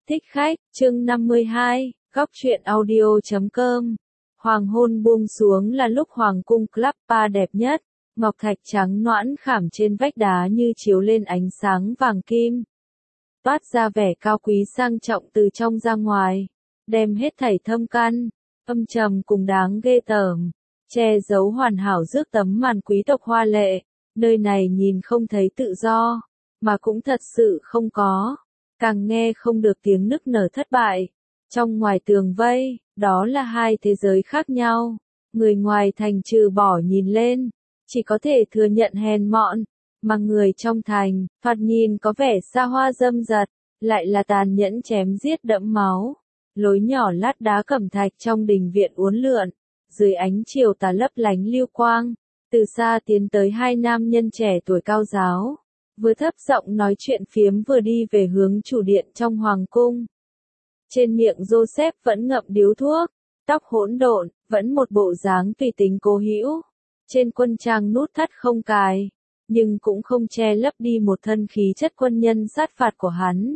Thích khách, chương 52, góc truyện audio.com. Hoàng hôn buông xuống là lúc Hoàng cung Club Bar đẹp nhất, ngọc thạch trắng nõn khảm trên vách đá như chiếu lên ánh sáng vàng kim. Toát ra vẻ cao quý sang trọng từ trong ra ngoài, đem hết thảy thâm căn, âm trầm cùng đáng ghê tởm, che giấu hoàn hảo rước tấm màn quý tộc hoa lệ, nơi này nhìn không thấy tự do, mà cũng thật sự không có. Càng nghe không được tiếng nức nở thất bại. Trong ngoài tường vây, đó là hai thế giới khác nhau. Người ngoài thành trừ bỏ nhìn lên, chỉ có thể thừa nhận hèn mọn, mà người trong thành, thoạt nhìn có vẻ xa hoa dâm dật, lại là tàn nhẫn chém giết đẫm máu. Lối nhỏ lát đá cẩm thạch trong đình viện uốn lượn, dưới ánh chiều tà lấp lánh lưu quang, từ xa tiến tới hai nam nhân trẻ tuổi cao giáo. Vừa thấp giọng nói chuyện phiếm vừa đi về hướng chủ điện trong hoàng cung. Trên miệng Joseph vẫn ngậm điếu thuốc, tóc hỗn độn, vẫn một bộ dáng tùy tính cố hữu. Trên quân trang nút thắt không cài, nhưng cũng không che lấp đi một thân khí chất quân nhân sát phạt của hắn.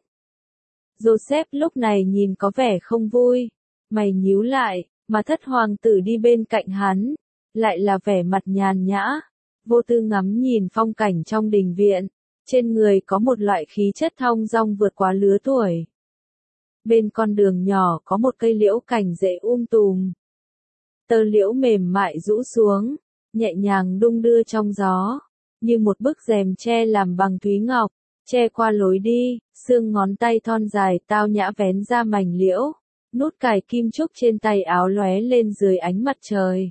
Joseph lúc này nhìn có vẻ không vui, mày nhíu lại, mà thất hoàng tử đi bên cạnh hắn, lại là vẻ mặt nhàn nhã, vô tư ngắm nhìn phong cảnh trong đình viện. Trên người có một loại khí chất thong dong vượt quá lứa tuổi. Bên con đường nhỏ có một cây liễu cành rễ tùm. Tơ liễu mềm mại rũ xuống, nhẹ nhàng đung đưa trong gió, như một bức rèm che làm bằng thúy ngọc, che qua lối đi, xương ngón tay thon dài tao nhã vén ra mảnh liễu, nút cài kim trúc trên tay áo lóe lên dưới ánh mặt trời.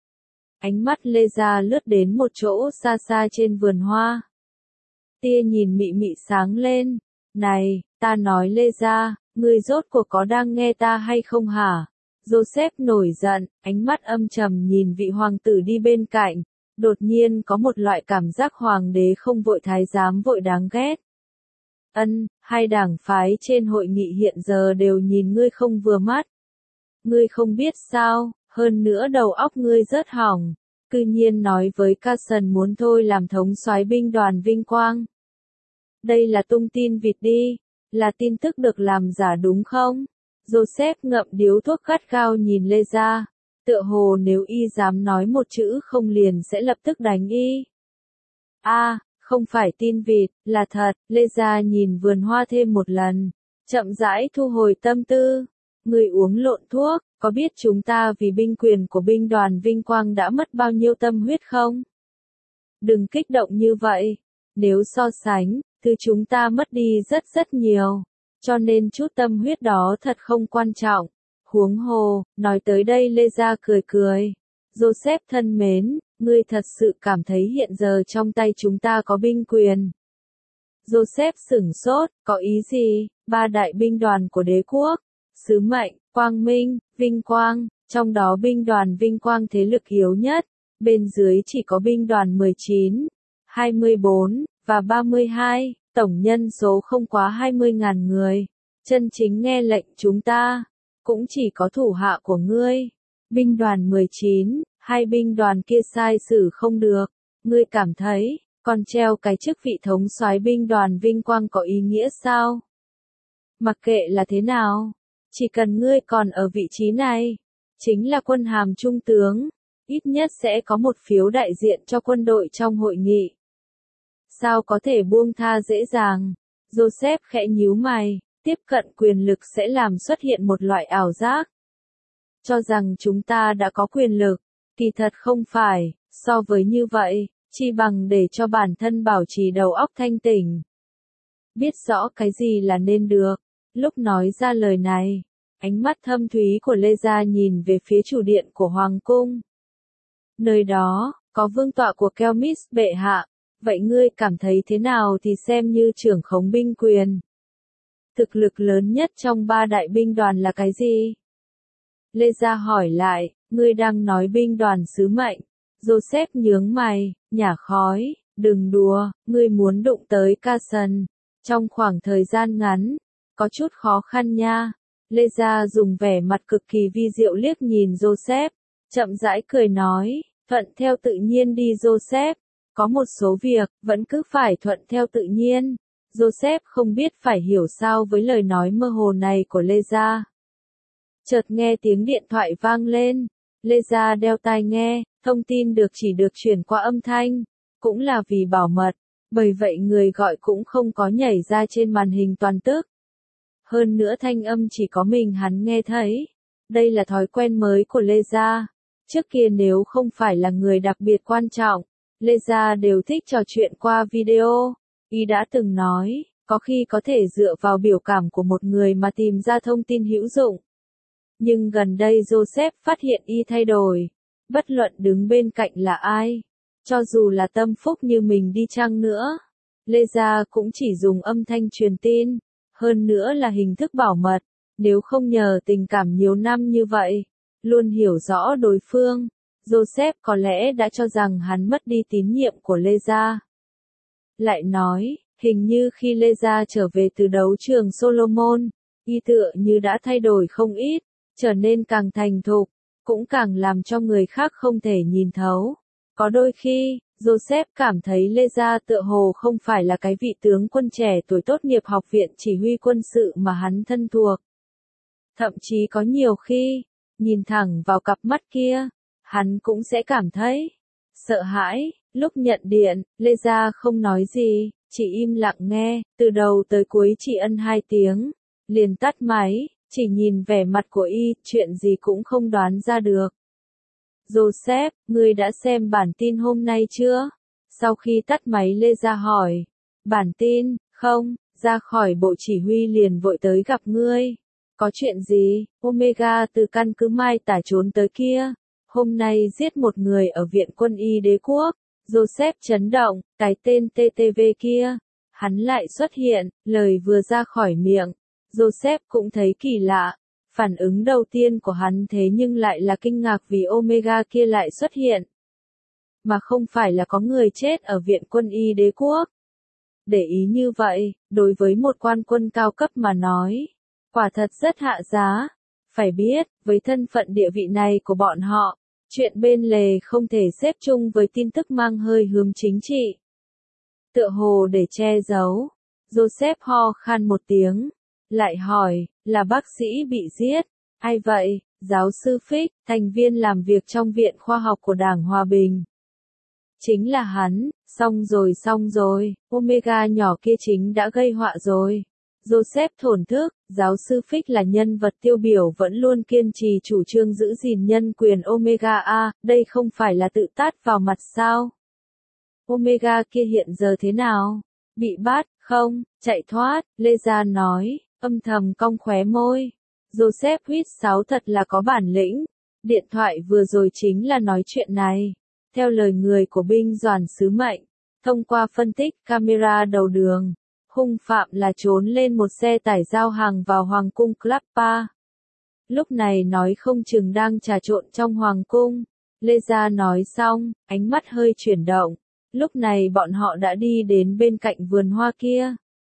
Ánh mắt Lê Gia lướt đến một chỗ xa xa trên vườn hoa. Tia nhìn mị mị sáng lên, này, ta nói Lê Gia, ngươi rốt cuộc có đang nghe ta hay không hả? Joseph nổi giận, ánh mắt âm trầm nhìn vị hoàng tử đi bên cạnh, đột nhiên có một loại cảm giác hoàng đế không vội thái giám vội đáng ghét. Hai đảng phái trên hội nghị hiện giờ đều nhìn ngươi không vừa mắt. Ngươi không biết sao, hơn nữa đầu óc ngươi rất hỏng, cư nhiên nói với Carson muốn thôi làm thống soái binh đoàn Vinh Quang. Đây là tung tin vịt đi, là tin tức được làm giả đúng không? Joseph ngậm điếu thuốc gắt gao nhìn Lê Gia, tựa hồ nếu y dám nói một chữ không liền sẽ lập tức đánh y. Không phải tin vịt, là thật. Lê Gia nhìn vườn hoa thêm một lần, chậm rãi thu hồi tâm tư. Người uống lộn thuốc, có biết chúng ta vì binh quyền của binh đoàn Vinh Quang đã mất bao nhiêu tâm huyết không? Đừng kích động như vậy, nếu so sánh, thứ chúng ta mất đi rất nhiều, cho nên chút tâm huyết đó thật không quan trọng. Huống hồ, nói tới đây Lê Gia cười. Joseph thân mến, ngươi thật sự cảm thấy hiện giờ trong tay chúng ta có binh quyền. Joseph sửng sốt, có ý gì? Ba đại binh đoàn của đế quốc, sứ mệnh, quang minh, vinh quang, trong đó binh đoàn Vinh Quang thế lực yếu nhất, bên dưới chỉ có binh đoàn 19, 24, và 32, tổng nhân số không quá 20.000 người. Chân chính nghe lệnh chúng ta, cũng chỉ có thủ hạ của ngươi. Binh đoàn 19, hai binh đoàn kia sai xử không được, ngươi cảm thấy, còn treo cái chức vị thống soái binh đoàn Vinh Quang có ý nghĩa sao? Mặc kệ là thế nào, chỉ cần ngươi còn ở vị trí này, chính là quân hàm trung tướng, ít nhất sẽ có một phiếu đại diện cho quân đội trong hội nghị. Sao có thể buông tha dễ dàng? Joseph khẽ nhíu mày, tiếp cận quyền lực sẽ làm xuất hiện một loại ảo giác. Cho rằng chúng ta đã có quyền lực, kỳ thật không phải, so với như vậy, chi bằng để cho bản thân bảo trì đầu óc thanh tỉnh. Biết rõ cái gì là nên được, lúc nói ra lời này, ánh mắt thâm thúy của Lê Gia nhìn về phía chủ điện của Hoàng cung. Nơi đó, có vương tọa của Kelmis bệ hạ. Vậy ngươi cảm thấy thế nào thì xem như trưởng khống binh quyền. Thực lực lớn nhất trong ba đại binh đoàn là cái gì? Lê Gia hỏi lại, ngươi đang nói binh đoàn sứ mệnh. Joseph nhướng mày, nhả khói, đừng đùa, ngươi muốn đụng tới Carson. Trong khoảng thời gian ngắn, có chút khó khăn nha. Lê Gia dùng vẻ mặt cực kỳ vi diệu liếc nhìn Joseph, chậm rãi cười nói, thuận theo tự nhiên đi Joseph. Có một số việc, vẫn cứ phải thuận theo tự nhiên. Joseph không biết phải hiểu sao với lời nói mơ hồ này của Leza. Chợt nghe tiếng điện thoại vang lên. Leza đeo tai nghe, thông tin chỉ được chuyển qua âm thanh, cũng là vì bảo mật, bởi vậy người gọi cũng không có nhảy ra trên màn hình toàn tức. Hơn nữa thanh âm chỉ có mình hắn nghe thấy. Đây là thói quen mới của Leza. Trước kia nếu không phải là người đặc biệt quan trọng, Leza đều thích trò chuyện qua video. Y đã từng nói, có khi có thể dựa vào biểu cảm của một người mà tìm ra thông tin hữu dụng. Nhưng gần đây Joseph phát hiện Y thay đổi. Bất luận đứng bên cạnh là ai, cho dù là tâm phúc như mình đi chăng nữa, Leza cũng chỉ dùng âm thanh truyền tin, hơn nữa là hình thức bảo mật. Nếu không nhờ tình cảm nhiều năm như vậy, luôn hiểu rõ đối phương, Joseph có lẽ đã cho rằng hắn mất đi tín nhiệm của Leza. Lại nói, hình như khi Leza trở về từ đấu trường Solomon, Y tựa như đã thay đổi không ít, trở nên càng thành thục, cũng càng làm cho người khác không thể nhìn thấu. Có đôi khi, Joseph cảm thấy Leza tựa hồ không phải là cái vị tướng quân trẻ tuổi tốt nghiệp học viện chỉ huy quân sự mà hắn thân thuộc. Thậm chí có nhiều khi, nhìn thẳng vào cặp mắt kia, hắn cũng sẽ cảm thấy sợ hãi. Lúc nhận điện, Leza không nói gì, chỉ im lặng nghe, từ đầu tới cuối chỉ ân 2 tiếng, liền tắt máy, chỉ nhìn vẻ mặt của Y, chuyện gì cũng không đoán ra được. Joseph, ngươi đã xem bản tin hôm nay chưa? Sau khi tắt máy Leza hỏi. Bản tin, không, ra khỏi bộ chỉ huy liền vội tới gặp ngươi. Có chuyện gì? Omega từ căn cứ Mai Tả trốn tới kia. Hôm nay giết một người ở viện quân y đế quốc. Joseph chấn động, cái tên TTV kia. Hắn lại xuất hiện, lời vừa ra khỏi miệng. Joseph cũng thấy kỳ lạ. Phản ứng đầu tiên của hắn thế nhưng lại là kinh ngạc vì Omega kia lại xuất hiện. Mà không phải là có người chết ở viện quân y đế quốc. Để ý như vậy, đối với một quan quân cao cấp mà nói, quả thật rất hạ giá. Phải biết, với thân phận địa vị này của bọn họ, chuyện bên lề không thể xếp chung với tin tức mang hơi hướng chính trị. Tựa hồ để che giấu, Joseph ho khan một tiếng, lại hỏi, là bác sĩ bị giết, ai vậy? Giáo sư Fick, thành viên làm việc trong Viện Khoa học của Đảng Hòa Bình. Chính là hắn, xong rồi, Omega nhỏ kia chính đã gây họa rồi. Joseph thổn thức, giáo sư Fick là nhân vật tiêu biểu vẫn luôn kiên trì chủ trương giữ gìn nhân quyền Omega A, đây không phải là tự tát vào mặt sao? Omega kia hiện giờ thế nào? Bị bắt, không, chạy thoát, Leza nói, âm thầm cong khóe môi. Joseph huýt sáo thật là có bản lĩnh. Điện thoại vừa rồi chính là nói chuyện này. Theo lời người của binh đoàn sứ mệnh, thông qua phân tích camera đầu đường, hung phạm là trốn lên một xe tải giao hàng vào Hoàng cung Klappa. Lúc này nói không chừng đang trà trộn trong Hoàng cung. Leza nói xong, ánh mắt hơi chuyển động. Lúc này bọn họ đã đi đến bên cạnh vườn hoa kia.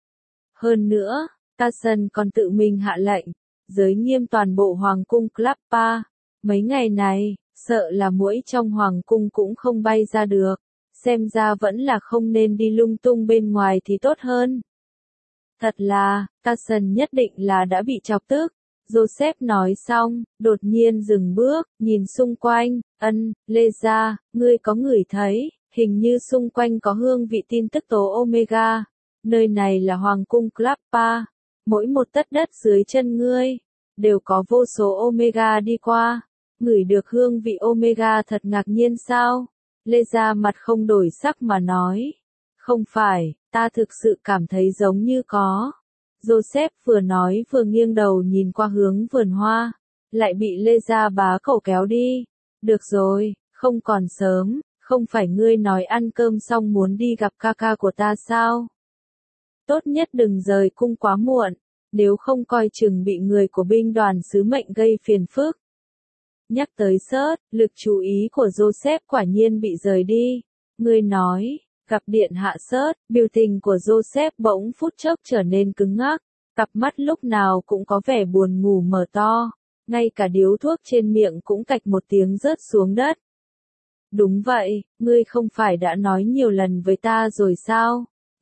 Hơn nữa, Carson còn tự mình hạ lệnh, giới nghiêm toàn bộ Hoàng cung Klappa. Mấy ngày này, sợ là muỗi trong Hoàng cung cũng không bay ra được. Xem ra vẫn là không nên đi lung tung bên ngoài thì tốt hơn. Thật là, Carson nhất định là đã bị chọc tức. Joseph nói xong, đột nhiên dừng bước, nhìn xung quanh, Leza, ngươi có ngửi thấy, hình như xung quanh có hương vị tin tức tố Omega. Nơi này là Hoàng cung Klappa. Mỗi một tấc đất dưới chân ngươi, đều có vô số Omega đi qua. Ngửi được hương vị Omega thật ngạc nhiên sao? Leza mặt không đổi sắc mà nói. Không phải, ta thực sự cảm thấy giống như có. Joseph vừa nói vừa nghiêng đầu nhìn qua hướng vườn hoa, lại bị Leza bá khẩu kéo đi. Được rồi, không còn sớm, không phải ngươi nói ăn cơm xong muốn đi gặp ca ca của ta sao? Tốt nhất đừng rời cung quá muộn, nếu không coi chừng bị người của binh đoàn sứ mệnh gây phiền phức. Nhắc tới Sớt, lực chú ý của Joseph quả nhiên bị rời đi. Ngươi nói, gặp điện hạ Sớt, biểu tình của Joseph bỗng phút chốc trở nên cứng ngắc, cặp mắt lúc nào cũng có vẻ buồn ngủ mở to, ngay cả điếu thuốc trên miệng cũng cạch một tiếng rớt xuống đất. Đúng vậy, ngươi không phải đã nói nhiều lần với ta rồi sao?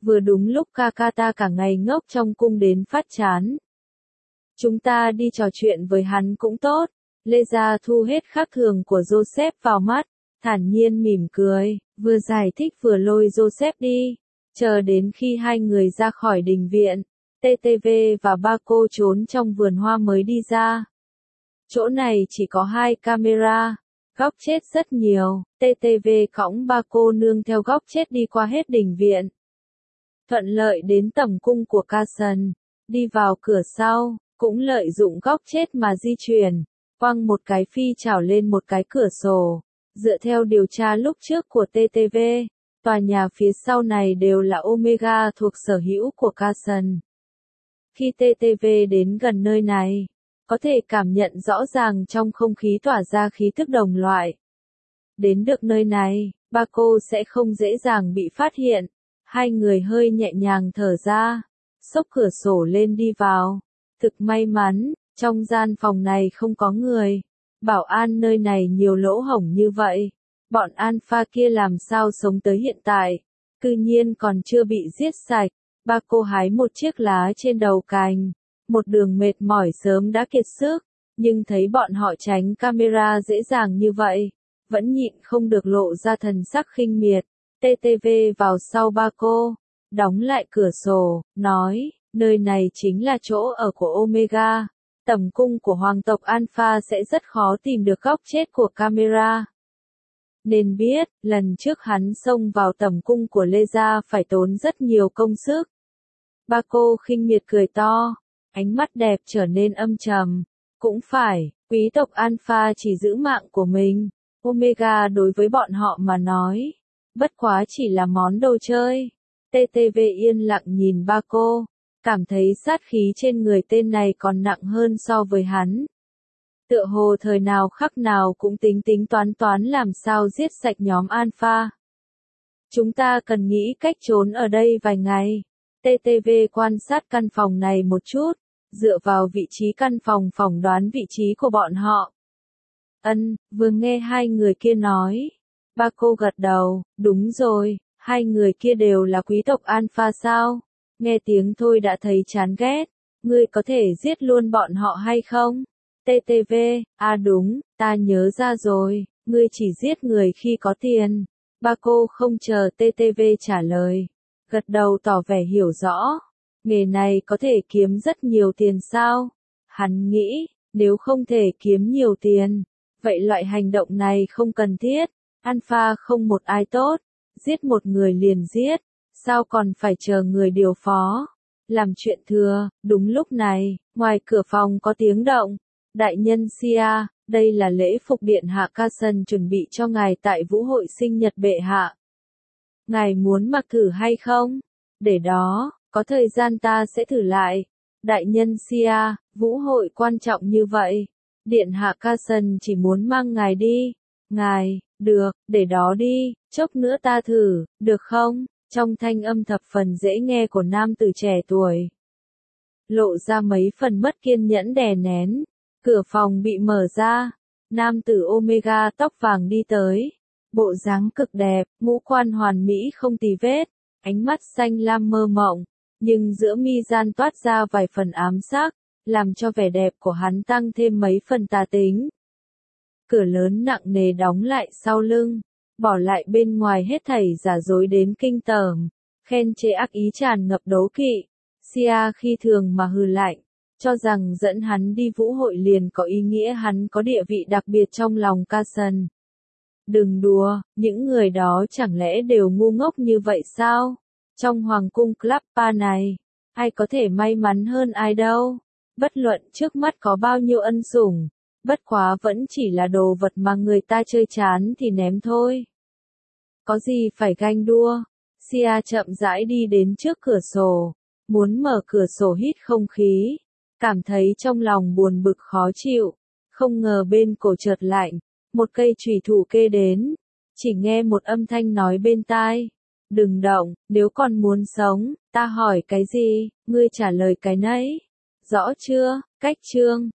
vừa đúng lúc Kakata cả ngày ngốc trong cung đến phát chán. Chúng ta đi trò chuyện với hắn cũng tốt. Lê Gia thu hết khác thường của Joseph vào mắt, thản nhiên mỉm cười, vừa giải thích vừa lôi Joseph đi. Chờ đến khi hai người ra khỏi đình viện, TTV và ba cô trốn trong vườn hoa mới đi ra. Chỗ này chỉ có 2 camera, góc chết rất nhiều, TTV cõng ba cô nương theo góc chết đi qua hết đình viện. Thuận lợi đến tầm cung của Carson, đi vào cửa sau, cũng lợi dụng góc chết mà di chuyển, quăng một cái phi chảo lên một cái cửa sổ. Dựa theo điều tra lúc trước của TTV, tòa nhà phía sau này đều là Omega thuộc sở hữu của Carson. Khi TTV đến gần nơi này, có thể cảm nhận rõ ràng trong không khí tỏa ra khí tức đồng loại. Đến được nơi này, ba cô sẽ không dễ dàng bị phát hiện. Hai người hơi nhẹ nhàng thở ra, xốc cửa sổ lên đi vào. Thực may mắn, trong gian phòng này không có người. Bảo an nơi này nhiều lỗ hổng như vậy. Bọn alpha kia làm sao sống tới hiện tại. Cư nhiên còn chưa bị giết sạch. Ba cô hái một chiếc lá trên đầu cành. Một đường mệt mỏi sớm đã kiệt sức. Nhưng thấy bọn họ tránh camera dễ dàng như vậy. Vẫn nhịn không được lộ ra thần sắc khinh miệt. TTV vào sau ba cô. Đóng lại cửa sổ, nói, nơi này chính là chỗ ở của Omega. Tầm cung của hoàng tộc Alpha sẽ rất khó tìm được góc chết của camera. Nên biết, lần trước hắn xông vào tầm cung của Lê Gia phải tốn rất nhiều công sức. Ba cô khinh miệt cười to, ánh mắt đẹp trở nên âm trầm. Cũng phải, quý tộc Alpha chỉ giữ mạng của mình. Omega đối với bọn họ mà nói, bất quá chỉ là món đồ chơi. TTV yên lặng nhìn ba cô, cảm thấy sát khí trên người tên này còn nặng hơn so với hắn. Tựa hồ thời nào khắc nào cũng tính tính toán làm sao giết sạch nhóm Alpha. Chúng ta cần nghĩ cách trốn ở đây vài ngày. TTV quan sát căn phòng này một chút, dựa vào vị trí căn phòng phỏng đoán vị trí của bọn họ. Vừa nghe hai người kia nói. Ba cô gật đầu, đúng rồi, hai người kia đều là quý tộc Alpha sao? Nghe tiếng thôi đã thấy chán ghét, ngươi có thể giết luôn bọn họ hay không? TTV, đúng, ta nhớ ra rồi, ngươi chỉ giết người khi có tiền. Ba cô không chờ TTV trả lời, gật đầu tỏ vẻ hiểu rõ. Nghề này có thể kiếm rất nhiều tiền sao? Hắn nghĩ, nếu không thể kiếm nhiều tiền, vậy loại hành động này không cần thiết. Alpha không một ai tốt, giết một người liền giết, sao còn phải chờ người điều phó. Làm chuyện thừa, đúng lúc này, ngoài cửa phòng có tiếng động. Đại nhân Sia, đây là lễ phục điện hạ Carson chuẩn bị cho ngài tại vũ hội sinh nhật bệ hạ. Ngài muốn mặc thử hay không? Để đó, có thời gian ta sẽ thử lại. Đại nhân Sia, vũ hội quan trọng như vậy. Điện hạ Carson chỉ muốn mang ngài đi. Ngài, được, để đó đi, chốc nữa ta thử, được không? Trong thanh âm thập phần dễ nghe của nam tử trẻ tuổi. Lộ ra mấy phần mất kiên nhẫn đè nén. Cửa phòng bị mở ra. Nam tử Omega tóc vàng đi tới. Bộ dáng cực đẹp, ngũ quan hoàn mỹ không tì vết. Ánh mắt xanh lam mơ mộng. Nhưng giữa mi gian toát ra vài phần ám sắc. Làm cho vẻ đẹp của hắn tăng thêm mấy phần tà tính. Cửa lớn nặng nề đóng lại sau lưng, bỏ lại bên ngoài hết thảy giả dối đến kinh tởm, khen chê ác ý tràn ngập đố kỵ. Sia khi thường mà hừ lạnh, cho rằng dẫn hắn đi vũ hội liền có ý nghĩa hắn có địa vị đặc biệt trong lòng Carson. Đừng đùa, những người đó chẳng lẽ đều ngu ngốc như vậy sao? Trong hoàng cung Clappa này, ai có thể may mắn hơn ai đâu? Bất luận trước mắt có bao nhiêu ân sủng, bất quá vẫn chỉ là đồ vật mà người ta chơi chán thì ném thôi. Có gì phải ganh đua? Sia chậm rãi đi đến trước cửa sổ, muốn mở cửa sổ hít không khí, cảm thấy trong lòng buồn bực khó chịu, không ngờ bên cổ chợt lạnh, một cây chùy thủ kê đến, chỉ nghe một âm thanh nói bên tai. Đừng động, nếu còn muốn sống, ta hỏi cái gì, ngươi trả lời cái nấy. Rõ chưa? Cách chương